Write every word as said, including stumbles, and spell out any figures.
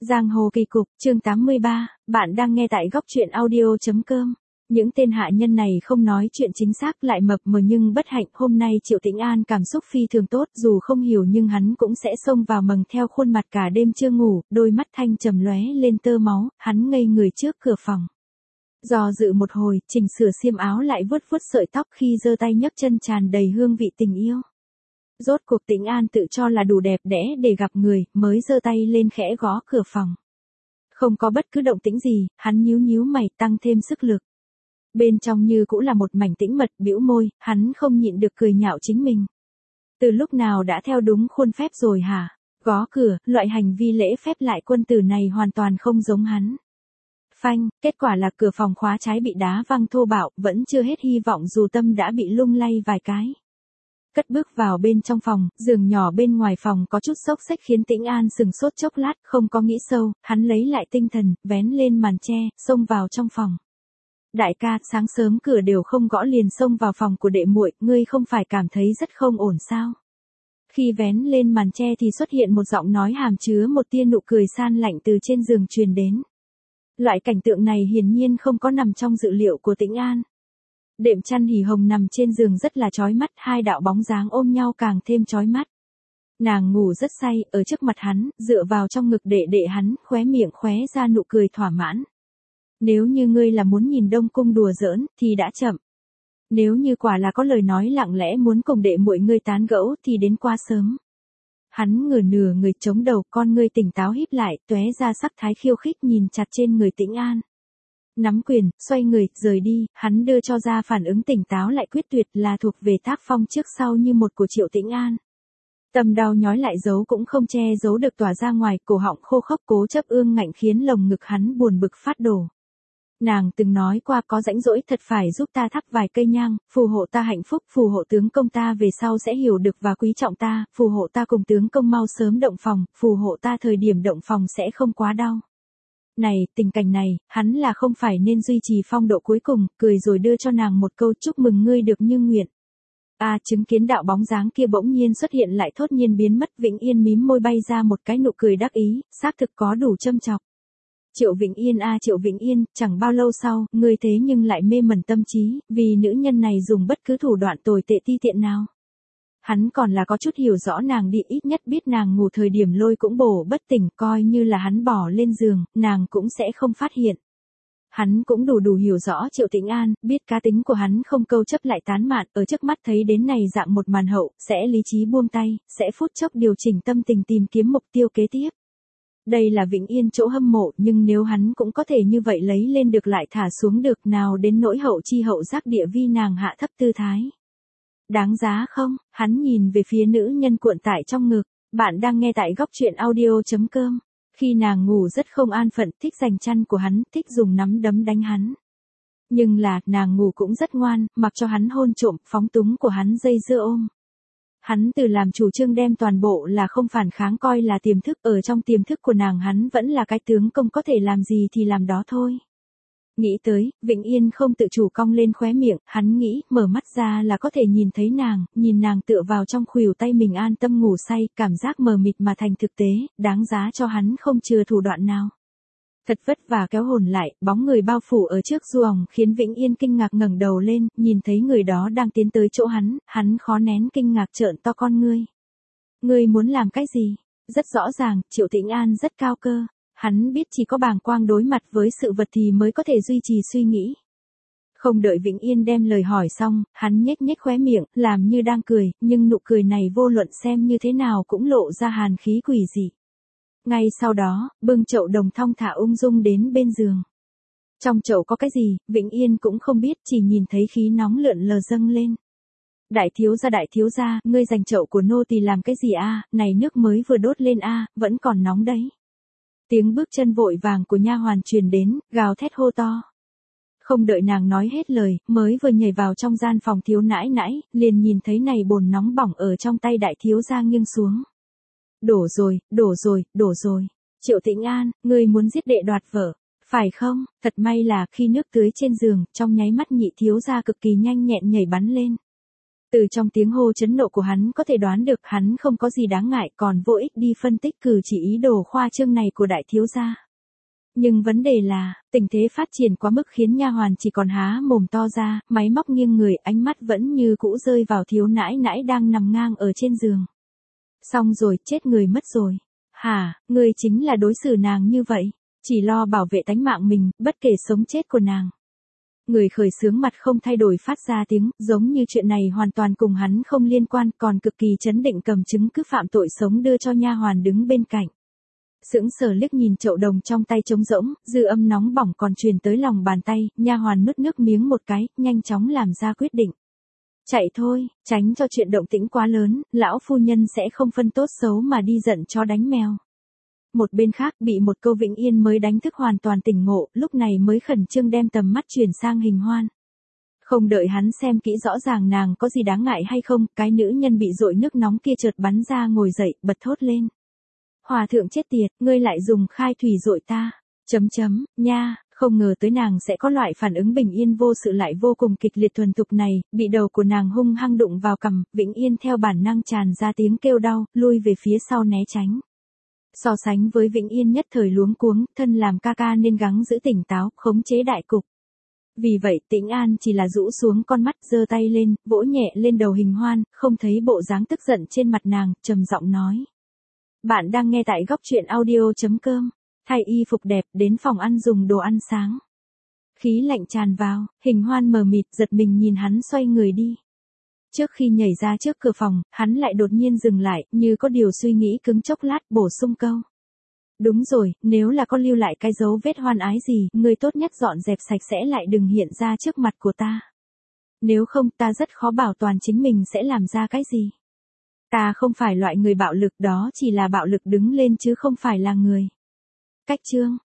Giang hồ kỳ cục, chương tám mươi ba, bạn đang nghe tại góc truyện audio.com. Những tên hạ nhân này không nói chuyện chính xác lại mập mờ nhưng bất hạnh hôm nay Triệu Tĩnh An cảm xúc phi thường tốt dù không hiểu nhưng hắn cũng sẽ xông vào mầng theo khuôn mặt cả đêm chưa ngủ, đôi mắt thanh trầm lóe lên tơ máu, hắn ngây người trước cửa phòng. Do dự một hồi, chỉnh sửa xiêm áo lại vuốt vuốt sợi tóc khi giơ tay nhấc chân tràn đầy hương vị tình yêu. Rốt cuộc Tĩnh An tự cho là đủ đẹp đẽ để gặp người, mới giơ tay lên khẽ gõ cửa phòng. Không có bất cứ động tĩnh gì, hắn nhíu nhíu mày tăng thêm sức lực. Bên trong như cũng là một mảnh tĩnh mật, bĩu môi, hắn không nhịn được cười nhạo chính mình. Từ lúc nào đã theo đúng khuôn phép rồi hả? Gõ cửa, loại hành vi lễ phép lại quân tử này hoàn toàn không giống hắn. Phanh, kết quả là cửa phòng khóa trái bị đá văng thô bạo, vẫn chưa hết hy vọng dù tâm đã bị lung lay vài cái. Cất bước vào bên trong phòng, giường nhỏ bên ngoài phòng có chút xốc xếch khiến Tĩnh An sừng sốt chốc lát, không có nghĩ sâu, hắn lấy lại tinh thần, vén lên màn che, xông vào trong phòng. Đại ca, sáng sớm cửa đều không gõ liền xông vào phòng của đệ muội, ngươi không phải cảm thấy rất không ổn sao? Khi vén lên màn che thì xuất hiện một giọng nói hàm chứa một tia nụ cười san lạnh từ trên giường truyền đến. Loại cảnh tượng này hiển nhiên không có nằm trong dự liệu của Tĩnh An. Đệm chăn hỉ hồng nằm trên giường rất là chói mắt, hai đạo bóng dáng ôm nhau càng thêm chói mắt. Nàng ngủ rất say, ở trước mặt hắn, dựa vào trong ngực đệ đệ hắn, khóe miệng khóe ra nụ cười thỏa mãn. Nếu như ngươi là muốn nhìn Đông Cung đùa giỡn, thì đã chậm. Nếu như quả là có lời nói lặng lẽ muốn cùng đệ muội ngươi tán gẫu thì đến quá sớm. Hắn ngửa nửa người chống đầu, con ngươi tỉnh táo híp lại, tóe ra sắc thái khiêu khích nhìn chặt trên người Tĩnh An. Nắm quyền, xoay người, rời đi, hắn đưa cho ra phản ứng tỉnh táo lại quyết tuyệt là thuộc về tác phong trước sau như một của Triệu Tĩnh An. Tâm đau nhói lại giấu cũng không che giấu được tỏa ra ngoài, cổ họng khô khốc cố chấp ương ngạnh khiến lồng ngực hắn buồn bực phát đổ. Nàng từng nói qua có rãnh rỗi thật phải giúp ta thắp vài cây nhang, phù hộ ta hạnh phúc, phù hộ tướng công ta về sau sẽ hiểu được và quý trọng ta, phù hộ ta cùng tướng công mau sớm động phòng, phù hộ ta thời điểm động phòng sẽ không quá đau. Này, tình cảnh này, hắn là không phải nên duy trì phong độ cuối cùng, cười rồi đưa cho nàng một câu chúc mừng ngươi được như nguyện. A à, chứng kiến đạo bóng dáng kia bỗng nhiên xuất hiện lại thốt nhiên biến mất, Vĩnh Yên mím môi bay ra một cái nụ cười đắc ý, xác thực có đủ châm chọc. Triệu Vĩnh Yên a à, Triệu Vĩnh Yên, chẳng bao lâu sau, ngươi thế nhưng lại mê mẩn tâm trí, vì nữ nhân này dùng bất cứ thủ đoạn tồi tệ ti tiện nào. Hắn còn là có chút hiểu rõ nàng đi, ít nhất biết nàng ngủ thời điểm lôi cũng bổ bất tỉnh, coi như là hắn bỏ lên giường, nàng cũng sẽ không phát hiện. Hắn cũng đủ đủ hiểu rõ Triệu Tĩnh An, biết cá tính của hắn không câu chấp lại tán mạn, ở trước mắt thấy đến này dạng một màn hậu, sẽ lý trí buông tay, sẽ phút chốc điều chỉnh tâm tình tìm kiếm mục tiêu kế tiếp. Đây là Vĩnh Yên chỗ hâm mộ, nhưng nếu hắn cũng có thể như vậy lấy lên được lại thả xuống được nào đến nỗi hậu chi hậu giác địa vi nàng hạ thấp tư thái. Đáng giá không? Hắn nhìn về phía nữ nhân cuộn tại trong ngực, bạn đang nghe tại góc truyện audio.com. Khi nàng ngủ rất không an phận, thích giành chăn của hắn, thích dùng nắm đấm đánh hắn. Nhưng là, nàng ngủ cũng rất ngoan, mặc cho hắn hôn trộm, phóng túng của hắn dây dưa ôm. Hắn từ làm chủ trương đem toàn bộ là không phản kháng coi là tiềm thức, ở trong tiềm thức của nàng hắn vẫn là cái tướng công có thể làm gì thì làm đó thôi. Nghĩ tới, Vĩnh Yên không tự chủ cong lên khóe miệng, hắn nghĩ, mở mắt ra là có thể nhìn thấy nàng, nhìn nàng tựa vào trong khuỷu tay mình an tâm ngủ say, cảm giác mờ mịt mà thành thực tế, đáng giá cho hắn không chừa thủ đoạn nào. Thật vất vả kéo hồn lại, bóng người bao phủ ở trước giường khiến Vĩnh Yên kinh ngạc ngẩng đầu lên, nhìn thấy người đó đang tiến tới chỗ hắn, hắn khó nén kinh ngạc trợn to con ngươi. Ngươi muốn làm cái gì? Rất rõ ràng, Triệu Tĩnh An rất cao cơ. Hắn biết chỉ có bàng quang đối mặt với sự vật thì mới có thể duy trì suy nghĩ. Không đợi Vĩnh Yên đem lời hỏi xong, hắn nhếch nhếch khóe miệng, làm như đang cười, nhưng nụ cười này vô luận xem như thế nào cũng lộ ra hàn khí quỷ dị. Ngay sau đó, bưng chậu đồng thong thả ung dung đến bên giường. Trong chậu có cái gì, Vĩnh Yên cũng không biết, chỉ nhìn thấy khí nóng lượn lờ dâng lên. Đại thiếu gia đại thiếu gia, ngươi dành chậu của nô tỳ làm cái gì a? Này nước mới vừa đốt lên a, vẫn còn nóng đấy. Tiếng bước chân vội vàng của nha hoàn truyền đến, gào thét hô to. Không đợi nàng nói hết lời, mới vừa nhảy vào trong gian phòng thiếu nãi nãi, liền nhìn thấy này bồn nóng bỏng ở trong tay đại thiếu gia nghiêng xuống. Đổ rồi, đổ rồi, đổ rồi. Triệu Tĩnh An, ngươi muốn giết đệ đoạt vợ, phải không? Thật may là khi nước tưới trên giường, trong nháy mắt nhị thiếu gia cực kỳ nhanh nhẹn nhảy bắn lên. Từ trong tiếng hô chấn nộ của hắn có thể đoán được hắn không có gì đáng ngại, còn vô ích đi phân tích cử chỉ ý đồ khoa trương này của đại thiếu gia. Nhưng vấn đề là, tình thế phát triển quá mức khiến nha hoàn chỉ còn há mồm to ra, máy móc nghiêng người, ánh mắt vẫn như cũ rơi vào thiếu nãi nãi đang nằm ngang ở trên giường. Xong rồi, chết người mất rồi. Hả, ngươi chính là đối xử nàng như vậy, chỉ lo bảo vệ tánh mạng mình, bất kể sống chết của nàng. Người khởi xướng mặt không thay đổi phát ra tiếng, giống như chuyện này hoàn toàn cùng hắn không liên quan, còn cực kỳ chấn định cầm chứng cứ phạm tội sống đưa cho nha hoàn đứng bên cạnh. Sững sờ liếc nhìn chậu đồng trong tay trống rỗng, dư âm nóng bỏng còn truyền tới lòng bàn tay, nha hoàn nuốt nước miếng một cái, nhanh chóng làm ra quyết định. Chạy thôi, tránh cho chuyện động tĩnh quá lớn, lão phu nhân sẽ không phân tốt xấu mà đi giận chó đánh mèo. Một bên khác bị một câu Vĩnh Yên mới đánh thức hoàn toàn tỉnh ngộ, lúc này mới khẩn trương đem tầm mắt chuyển sang Hình Hoan. Không đợi hắn xem kỹ rõ ràng nàng có gì đáng ngại hay không, cái nữ nhân bị dội nước nóng kia chợt bắn ra ngồi dậy, bật thốt lên. Hòa thượng chết tiệt, ngươi lại dùng khai thủy dội ta. Chấm chấm, nha, không ngờ tới nàng sẽ có loại phản ứng bình yên vô sự lại vô cùng kịch liệt thuần thục này, bị đầu của nàng hung hăng đụng vào cằm, Vĩnh Yên theo bản năng tràn ra tiếng kêu đau, lui về phía sau né tránh. So sánh với Vĩnh Yên nhất thời luống cuống, thân làm ca ca nên gắng giữ tỉnh táo, khống chế đại cục. Vì vậy Tĩnh An chỉ là rũ xuống con mắt, giơ tay lên, vỗ nhẹ lên đầu Hình Hoan, không thấy bộ dáng tức giận trên mặt nàng, trầm giọng nói. Bạn đang nghe tại góc truyện audio chấm com. Thay y phục đẹp, đến phòng ăn dùng đồ ăn sáng. Khí lạnh tràn vào, Hình Hoan mờ mịt, giật mình nhìn hắn xoay người đi. Trước khi nhảy ra trước cửa phòng, hắn lại đột nhiên dừng lại, như có điều suy nghĩ cứng chốc lát, bổ sung câu. Đúng rồi, nếu là có lưu lại cái dấu vết hoan ái gì, người tốt nhất dọn dẹp sạch sẽ lại đừng hiện ra trước mặt của ta. Nếu không ta rất khó bảo toàn chính mình sẽ làm ra cái gì. Ta không phải loại người bạo lực, đó chỉ là bạo lực đứng lên chứ không phải là người. Cách chương.